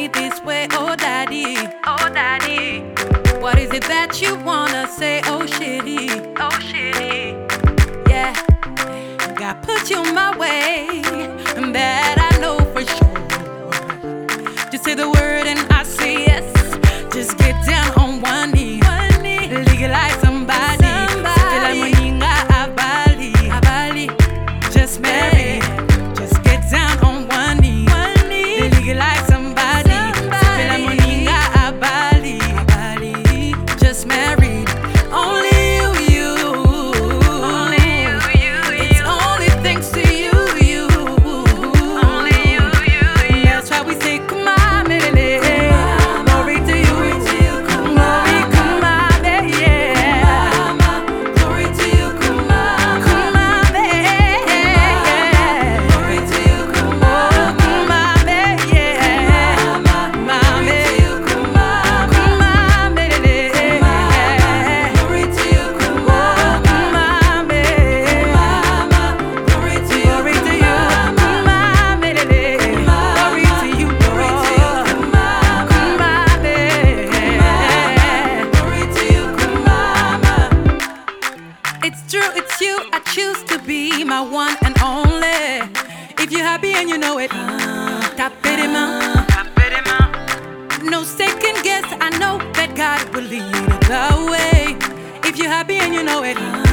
me this way, oh daddy, oh daddy. What is it that you wanna say, oh shitty, oh shitty? Yeah, God put you my way, and that I know for sure. Just say the word and I say yes. Just get down on one knee, legalize somebody. Just marry, just get down on one knee, legalize somebody. Just married, only you. It's only thanks to you. That's why we say, come on, baby. Glory to you. Glory, come on, baby. Glory to you, come on. Come on, baby. Glory to you, come on. Come on, baby. Glory to you, come on. Come on, baby. Glory to you, come on. Come on, baby. Glory to you, come on, baby. Glory to you, come on, baby. Glory to you, come on. It's true, it's you. I choose to be my one and only. If you're happy and you know it, tap it in my. No second guess, I know that God will lead the way. If you're happy and you know it.